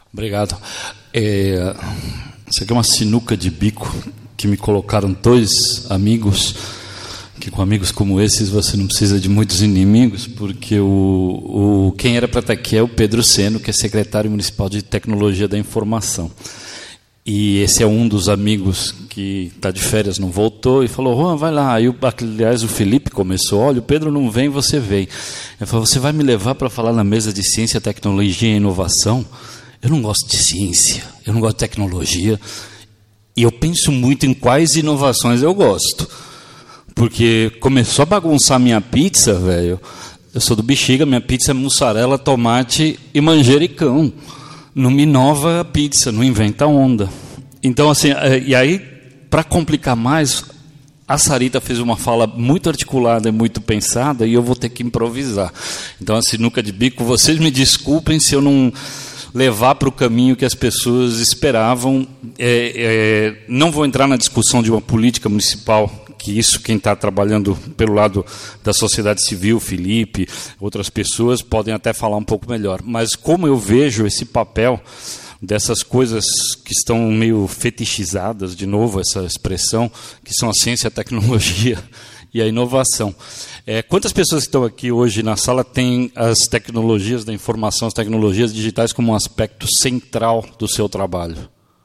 Obrigado. Isso aqui é uma sinuca de bico que me colocaram dois amigos, que com amigos como esses você não precisa de muitos inimigos, porque quem era para estar aqui é o Pedro Seno, que é secretário municipal de Tecnologia da Informação. E esse é um dos amigos que está de férias, não voltou, e falou, Juan, vai lá. Aí, aliás, o Felipe começou, olha, o Pedro não vem, você vem. Ele falou, você vai me levar para falar na mesa de ciência, tecnologia e inovação? Eu não gosto de ciência, eu não gosto de tecnologia, e eu penso muito em quais inovações eu gosto. Porque começou a bagunçar minha pizza, velho. Eu sou do Bexiga, minha pizza é mussarela, tomate e manjericão. Não me inova a pizza, não inventa onda. Então, assim, e aí, para complicar mais, a Sarita fez uma fala muito articulada e muito pensada, e eu vou ter que improvisar. Então, a sinuca de bico, vocês me desculpem se eu não levar para o caminho que as pessoas esperavam. Não vou entrar na discussão de uma política municipal, que isso quem está trabalhando pelo lado da sociedade civil, Felipe, outras pessoas, podem até falar um pouco melhor. Mas como eu vejo esse papel dessas coisas que estão meio fetichizadas, de novo essa expressão, que são a ciência, a tecnologia e a inovação. Quantas pessoas que estão aqui hoje na sala têm as tecnologias da informação, as tecnologias digitais como um aspecto central do seu trabalho?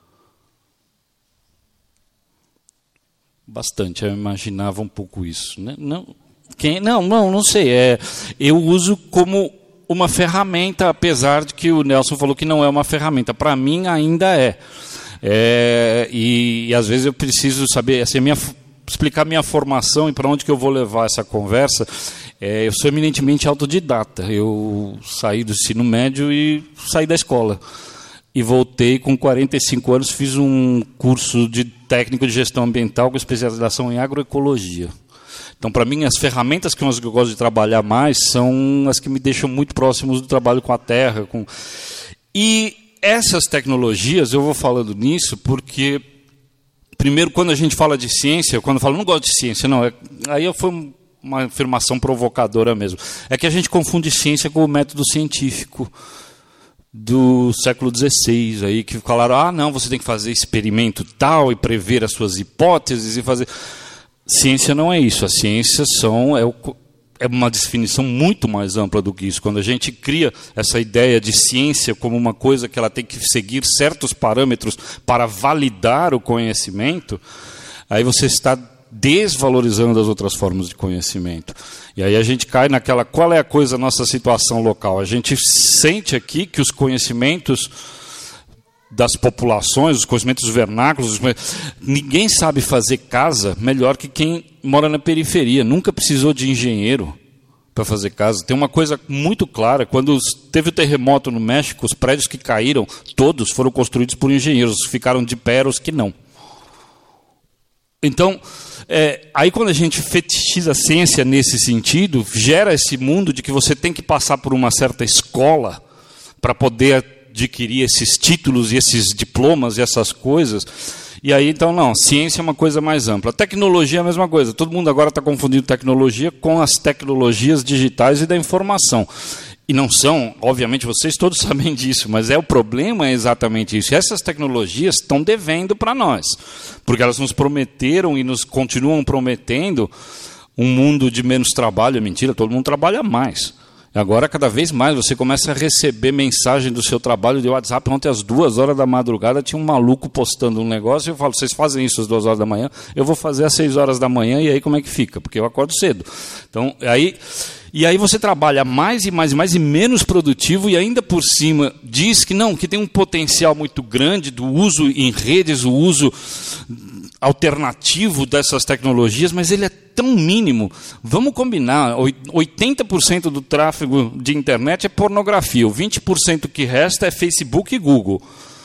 Bastante, eu imaginava um pouco isso. Né? Não sei. Eu uso como uma ferramenta, apesar de que o Nelson falou que não é uma ferramenta. Para mim, ainda é. E às vezes eu preciso saber, assim, explicar minha formação e para onde que eu vou levar essa conversa. Eu sou eminentemente autodidata. Eu saí do ensino médio e saí da escola. E voltei com 45 anos, fiz um curso de técnico de gestão ambiental com especialização em agroecologia. Então, para mim, as ferramentas que eu gosto de trabalhar mais são as que me deixam muito próximos do trabalho com a terra. E essas tecnologias, eu vou falando nisso porque, primeiro, quando a gente fala de ciência, quando eu falo, não gosto de ciência, não, aí foi uma afirmação provocadora mesmo. É que a gente confunde ciência com o método científico do século XVI, aí, que falaram, não, você tem que fazer experimento tal e prever as suas hipóteses e fazer... Ciência não é isso, a ciência é uma definição muito mais ampla do que isso. Quando a gente cria essa ideia de ciência como uma coisa que ela tem que seguir certos parâmetros para validar o conhecimento, aí você está desvalorizando as outras formas de conhecimento. E aí a gente cai naquela, qual é a coisa, a nossa situação local? A gente sente aqui que os conhecimentos das populações, os conhecimentos vernáculos, ninguém sabe fazer casa melhor que quem mora na periferia. Nunca precisou de engenheiro para fazer casa. Tem uma coisa muito clara, quando teve o terremoto no México, os prédios que caíram, todos foram construídos por engenheiros, ficaram de pé os que não. Então, aí quando a gente fetichiza a ciência nesse sentido, gera esse mundo de que você tem que passar por uma certa escola para poder adquirir esses títulos e esses diplomas e essas coisas. E aí, então, não, ciência é uma coisa mais ampla. Tecnologia é a mesma coisa. Todo mundo agora está confundindo tecnologia com as tecnologias digitais e da informação. E não são, obviamente, vocês todos sabem disso, mas o problema é exatamente isso. E essas tecnologias estão devendo para nós, porque elas nos prometeram e nos continuam prometendo um mundo de menos trabalho. É mentira, todo mundo trabalha mais. Agora, cada vez mais, você começa a receber mensagem do seu trabalho de WhatsApp. Ontem, às 2h da madrugada, tinha um maluco postando um negócio. Eu falo, vocês fazem isso às 2h da manhã? Eu vou fazer às 6h da manhã, e aí como é que fica? Porque eu acordo cedo. Então, e aí você trabalha mais e mais e mais e menos produtivo, e ainda por cima diz que não, que tem um potencial muito grande do uso em redes, o uso alternativo dessas tecnologias, mas ele é tão mínimo. Vamos combinar, 80% do tráfego de internet é pornografia, o 20% que resta é Facebook e Google.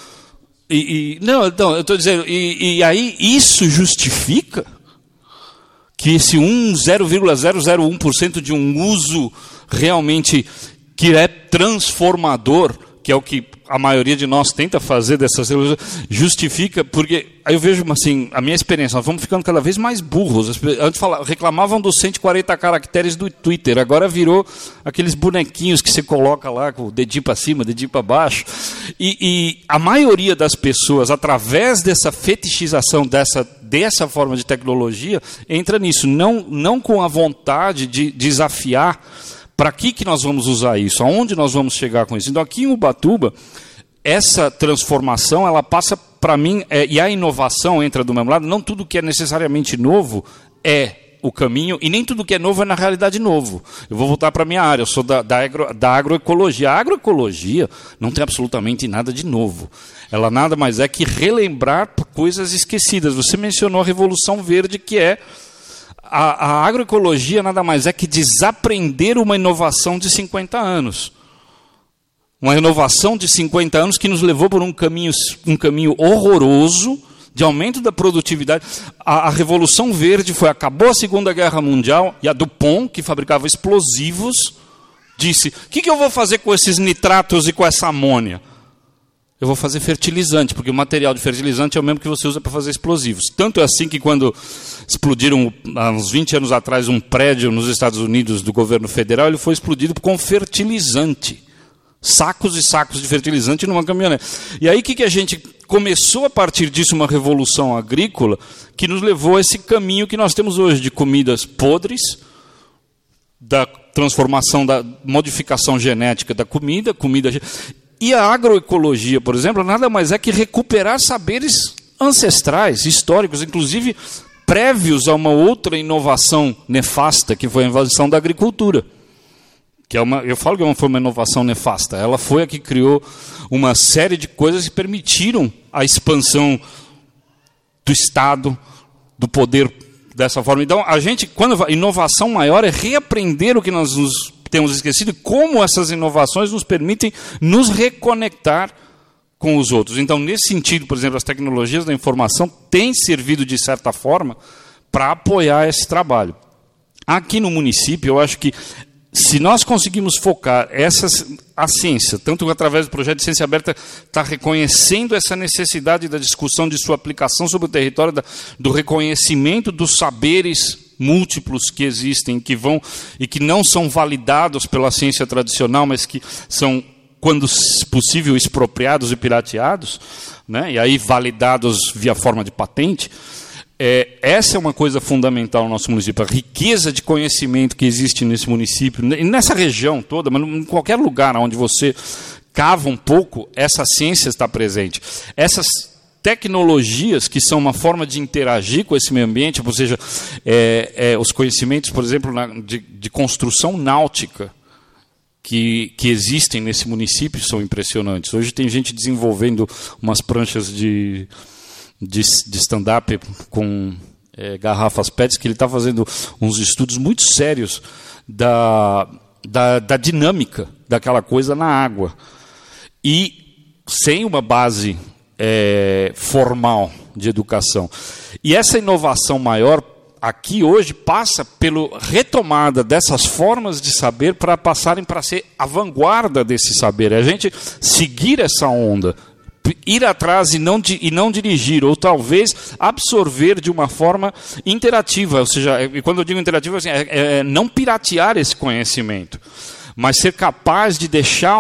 Não, eu estou dizendo, e aí isso justifica que esse 0,001% de um uso realmente que é transformador, que é o que a maioria de nós tenta fazer dessas justifica, porque aí eu vejo assim, a minha experiência, nós vamos ficando cada vez mais burros. Antes reclamavam dos 140 caracteres do Twitter, agora virou aqueles bonequinhos que você coloca lá com o dedinho para cima, dedinho para baixo. E a maioria das pessoas, através dessa fetichização dessa forma de tecnologia, entra nisso, não com a vontade de desafiar. Para que nós vamos usar isso? Aonde nós vamos chegar com isso? Então, aqui em Ubatuba, essa transformação, ela passa para mim, e a inovação entra do mesmo lado, não tudo que é necessariamente novo é o caminho, e nem tudo que é novo é na realidade novo. Eu vou voltar para a minha área, eu sou da agroecologia. A agroecologia não tem absolutamente nada de novo. Ela nada mais é que relembrar coisas esquecidas. Você mencionou a Revolução Verde, que é... A agroecologia nada mais é que desaprender uma inovação de 50 anos. Uma inovação de 50 anos que nos levou por um caminho horroroso de aumento da produtividade. A Revolução Verde acabou a Segunda Guerra Mundial e a DuPont, que fabricava explosivos, disse, o que eu vou fazer com esses nitratos e com essa amônia? Eu vou fazer fertilizante, porque o material de fertilizante é o mesmo que você usa para fazer explosivos. Tanto é assim que quando explodiram, há uns 20 anos atrás, um prédio nos Estados Unidos do governo federal, ele foi explodido com fertilizante. Sacos e sacos de fertilizante numa caminhonete. E aí o que a gente começou a partir disso, uma revolução agrícola, que nos levou a esse caminho que nós temos hoje, de comidas podres, da transformação, da modificação genética da comida. E a agroecologia, por exemplo, nada mais é que recuperar saberes ancestrais, históricos, inclusive prévios a uma outra inovação nefasta, que foi a invenção da agricultura. Eu falo que foi uma inovação nefasta. Ela foi a que criou uma série de coisas que permitiram a expansão do Estado, do poder dessa forma. Então, a inovação maior é reaprender o que nós temos esquecido e como essas inovações nos permitem nos reconectar com os outros. Então, nesse sentido, por exemplo, as tecnologias da informação têm servido, de certa forma, para apoiar esse trabalho. Aqui no município, eu acho que, se nós conseguimos focar a ciência, tanto através do projeto de Ciência Aberta, está reconhecendo essa necessidade da discussão de sua aplicação sobre o território, do reconhecimento dos saberes múltiplos que existem, que não são validados pela ciência tradicional, mas que são, quando possível, expropriados e pirateados, né? E aí validados via forma de patente. Essa é uma coisa fundamental no nosso município, a riqueza de conhecimento que existe nesse município, nessa região toda, mas em qualquer lugar onde você cava um pouco, essa ciência está presente. Essas tecnologias que são uma forma de interagir com esse meio ambiente, ou seja, os conhecimentos, por exemplo, de construção náutica que existem nesse município são impressionantes. Hoje tem gente desenvolvendo umas pranchas de stand-up com garrafas PETs, que ele está fazendo uns estudos muito sérios da dinâmica daquela coisa na água. E sem uma base formal de educação. E essa inovação maior aqui hoje passa pela retomada dessas formas de saber para passarem para ser a vanguarda desse saber. A gente seguir essa onda, ir atrás e não dirigir, ou talvez absorver de uma forma interativa. Ou seja, e quando eu digo interativa, assim, não piratear esse conhecimento, mas ser capaz de deixar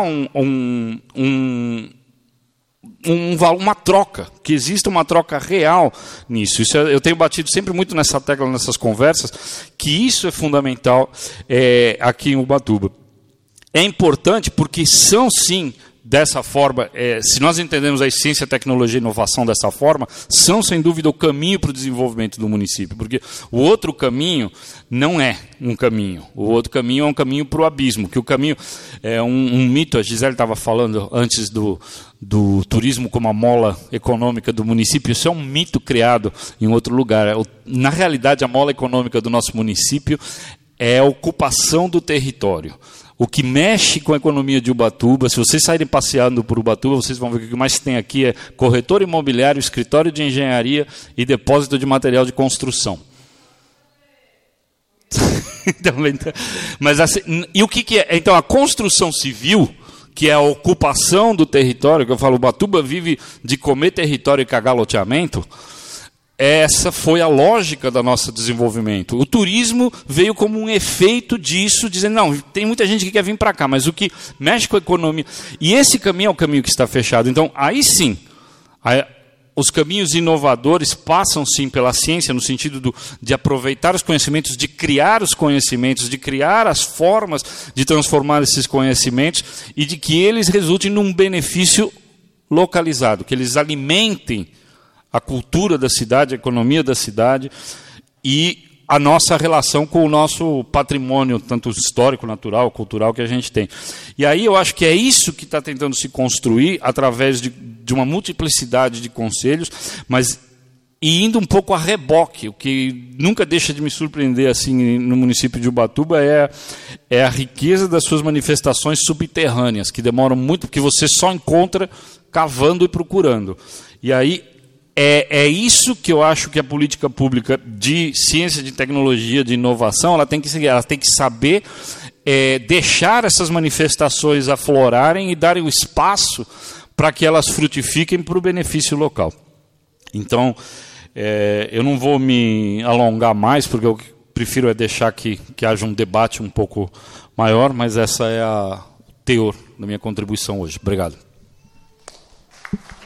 uma troca, que exista uma troca real nisso. Eu tenho batido sempre muito nessa tecla, nessas conversas, que isso é fundamental aqui em Ubatuba. É importante porque são, sim, dessa forma, se nós entendemos a ciência, a tecnologia e a inovação dessa forma, são, sem dúvida, o caminho para o desenvolvimento do município. Porque o outro caminho não é um caminho. O outro caminho é um caminho para o abismo. Que o caminho é um mito, a Gisele estava falando antes do turismo como a mola econômica do município. Isso é um mito criado em outro lugar. Na realidade, a mola econômica do nosso município é a ocupação do território. O que mexe com a economia de Ubatuba, se vocês saírem passeando por Ubatuba, vocês vão ver que o que mais tem aqui é corretor imobiliário, escritório de engenharia e depósito de material de construção. Mas assim, e o que é? Então, a construção civil, que é a ocupação do território, que eu falo, Ubatuba vive de comer território e cagar loteamento, essa foi a lógica do nosso desenvolvimento. O turismo veio como um efeito disso, dizendo, não, tem muita gente que quer vir para cá, mas o que mexe com a economia... E esse caminho é o caminho que está fechado. Então, aí sim, os caminhos inovadores passam sim pela ciência, no sentido de aproveitar os conhecimentos, de criar os conhecimentos, de criar as formas de transformar esses conhecimentos e de que eles resultem num benefício localizado, que eles alimentem a cultura da cidade, a economia da cidade e a nossa relação com o nosso patrimônio, tanto histórico, natural, cultural que a gente tem. E aí eu acho que é isso que está tentando se construir através de uma multiplicidade de conselhos, mas e indo um pouco a reboque. O que nunca deixa de me surpreender assim no município de Ubatuba é a riqueza das suas manifestações subterrâneas, que demoram muito, porque você só encontra cavando e procurando. E aí é isso que eu acho que a política pública de ciência, de tecnologia, de inovação, ela tem que seguir, ela tem que saber deixar essas manifestações aflorarem e darem o espaço para que elas frutifiquem para o benefício local. Então, eu não vou me alongar mais, porque eu prefiro deixar que haja um debate um pouco maior, mas essa é o teor da minha contribuição hoje. Obrigado.